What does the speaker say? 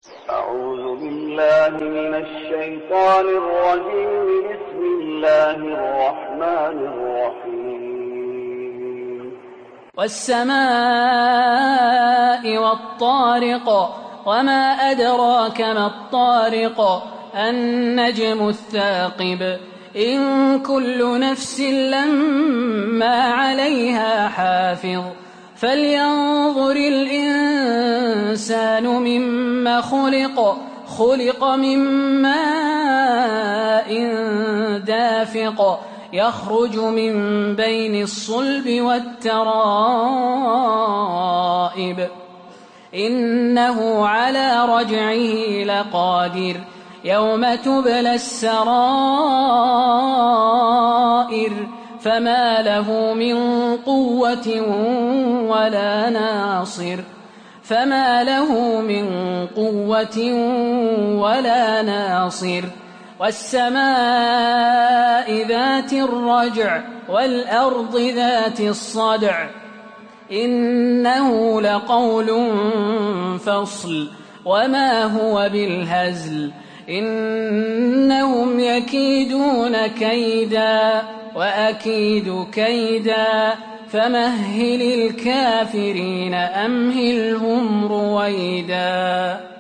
أعوذ بالله من الشيطان الرجيم. بسم الله الرحمن الرحيم. والسماء والطارق وما أدراك ما الطارق النجم الثاقب إن كل نفس لما عليها حافظ فلينظر الإنسان مما خلق من ماء دافق يخرج من بين الصلب والترائب إنه على رجعه لقادر يوم تبلى السرائر فما له من قوة ولا ناصر والسماء ذات الرجع والأرض ذات الصدع إنه لقول فصل وما هو بالهزل إنهم يكيدون كيدا وأكيد كيدا فمهل الكافرين أمهلهم رويدا.